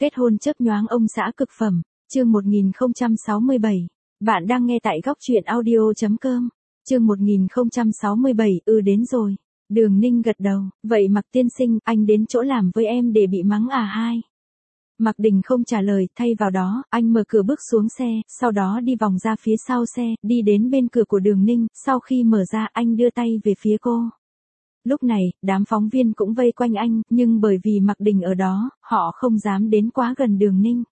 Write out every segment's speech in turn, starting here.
Kết hôn chớp nhoáng ông xã cực phẩm, chương 1067. Bạn đang nghe tại góc truyện audio.com. Chương 1067, đến rồi. Đường Ninh gật đầu, vậy Mạc tiên sinh, anh đến chỗ làm với em để bị mắng à hai? Mạc Đình không trả lời, thay vào đó, anh mở cửa bước xuống xe, sau đó đi vòng ra phía sau xe, đi đến bên cửa của Đường Ninh, sau khi mở ra anh đưa tay về phía cô. Lúc này, đám phóng viên cũng vây quanh anh, nhưng bởi vì Mạc Đình ở đó, họ không dám đến quá gần Đường Ninh.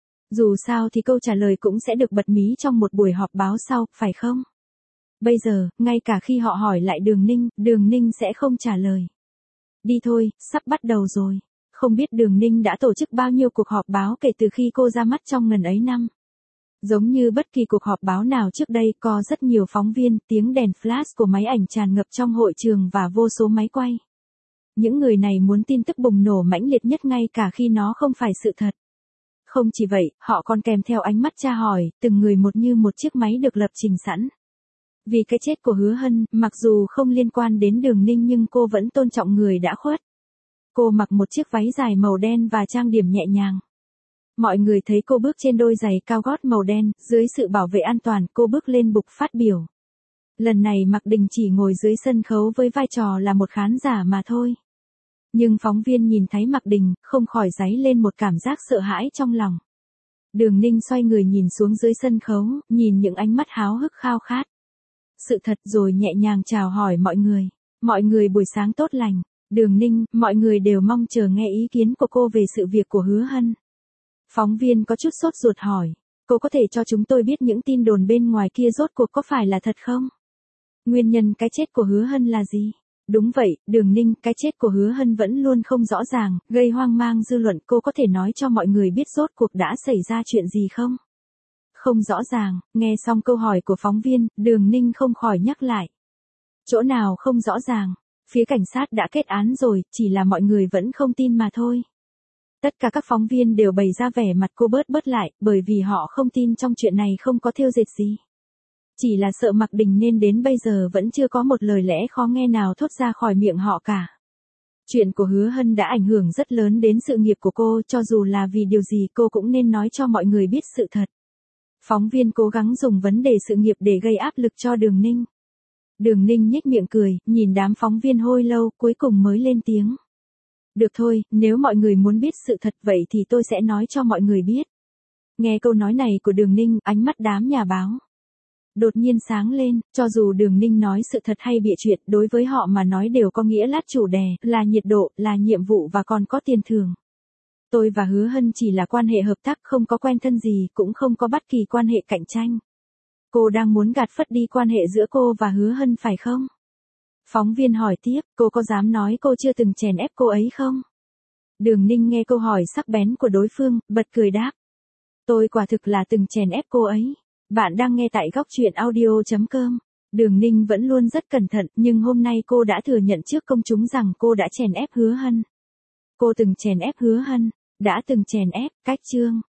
Dù sao thì câu trả lời cũng sẽ được bật mí trong một buổi họp báo sau, phải không? Bây giờ, ngay cả khi họ hỏi lại Đường Ninh sẽ không trả lời. Đi thôi, sắp bắt đầu rồi. Không biết Đường Ninh đã tổ chức bao nhiêu cuộc họp báo kể từ khi cô ra mắt trong ngần ấy năm. Giống như bất kỳ cuộc họp báo nào trước đây, có rất nhiều phóng viên, tiếng đèn flash của máy ảnh tràn ngập trong hội trường và vô số máy quay. Những người này muốn tin tức bùng nổ mãnh liệt nhất ngay cả khi nó không phải sự thật. Không chỉ vậy, họ còn kèm theo ánh mắt tra hỏi, từng người một như một chiếc máy được lập trình sẵn. Vì cái chết của Hứa Hân, mặc dù không liên quan đến Đường Ninh nhưng cô vẫn tôn trọng người đã khuất. Cô mặc một chiếc váy dài màu đen và trang điểm nhẹ nhàng. Mọi người thấy cô bước trên đôi giày cao gót màu đen, dưới sự bảo vệ an toàn, cô bước lên bục phát biểu. Lần này Mạc Đình chỉ ngồi dưới sân khấu với vai trò là một khán giả mà thôi. Nhưng phóng viên nhìn thấy Mạc Đình, không khỏi dấy lên một cảm giác sợ hãi trong lòng. Đường Ninh xoay người nhìn xuống dưới sân khấu, nhìn những ánh mắt háo hức khao khát. Sự thật rồi nhẹ nhàng chào hỏi mọi người. Mọi người buổi sáng tốt lành. Đường Ninh, mọi người đều mong chờ nghe ý kiến của cô về sự việc của Hứa Hân. Phóng viên có chút sốt ruột hỏi, cô có thể cho chúng tôi biết những tin đồn bên ngoài kia rốt cuộc có phải là thật không? Nguyên nhân cái chết của Hứa Hân là gì? Đúng vậy, Đường Ninh, cái chết của Hứa Hân vẫn luôn không rõ ràng, gây hoang mang dư luận, cô có thể nói cho mọi người biết rốt cuộc đã xảy ra chuyện gì không? Không rõ ràng, nghe xong câu hỏi của phóng viên, Đường Ninh không khỏi nhắc lại. Chỗ nào không rõ ràng? Phía cảnh sát đã kết án rồi, chỉ là mọi người vẫn không tin mà thôi. Tất cả các phóng viên đều bày ra vẻ mặt cô bớt lại, bởi vì họ không tin trong chuyện này không có thêu dệt gì. Chỉ là sợ Mạc Đình nên đến bây giờ vẫn chưa có một lời lẽ khó nghe nào thốt ra khỏi miệng họ cả. Chuyện của Hứa Hân đã ảnh hưởng rất lớn đến sự nghiệp của cô, cho dù là vì điều gì cô cũng nên nói cho mọi người biết sự thật. Phóng viên cố gắng dùng vấn đề sự nghiệp để gây áp lực cho Đường Ninh. Đường Ninh nhếch miệng cười, nhìn đám phóng viên hồi lâu, cuối cùng mới lên tiếng. Được thôi, nếu mọi người muốn biết sự thật vậy thì tôi sẽ nói cho mọi người biết. Nghe câu nói này của Đường Ninh, ánh mắt đám nhà báo đột nhiên sáng lên, cho dù Đường Ninh nói sự thật hay bịa chuyện, đối với họ mà nói đều có nghĩa lát chủ đề, là nhiệt độ, là nhiệm vụ và còn có tiền thưởng. Tôi và Hứa Hân chỉ là quan hệ hợp tác, không có quen thân gì, cũng không có bất kỳ quan hệ cạnh tranh. Cô đang muốn gạt phất đi quan hệ giữa cô và Hứa Hân phải không? Phóng viên hỏi tiếp, cô có dám nói cô chưa từng chèn ép cô ấy không? Đường Ninh nghe câu hỏi sắc bén của đối phương, bật cười đáp. Tôi quả thực là từng chèn ép cô ấy. Bạn đang nghe tại góc truyện audio.com. Đường Ninh vẫn luôn rất cẩn thận, nhưng hôm nay cô đã thừa nhận trước công chúng rằng cô đã chèn ép Hứa Hân. Cô từng chèn ép Hứa Hân, đã từng chèn ép, cách chương.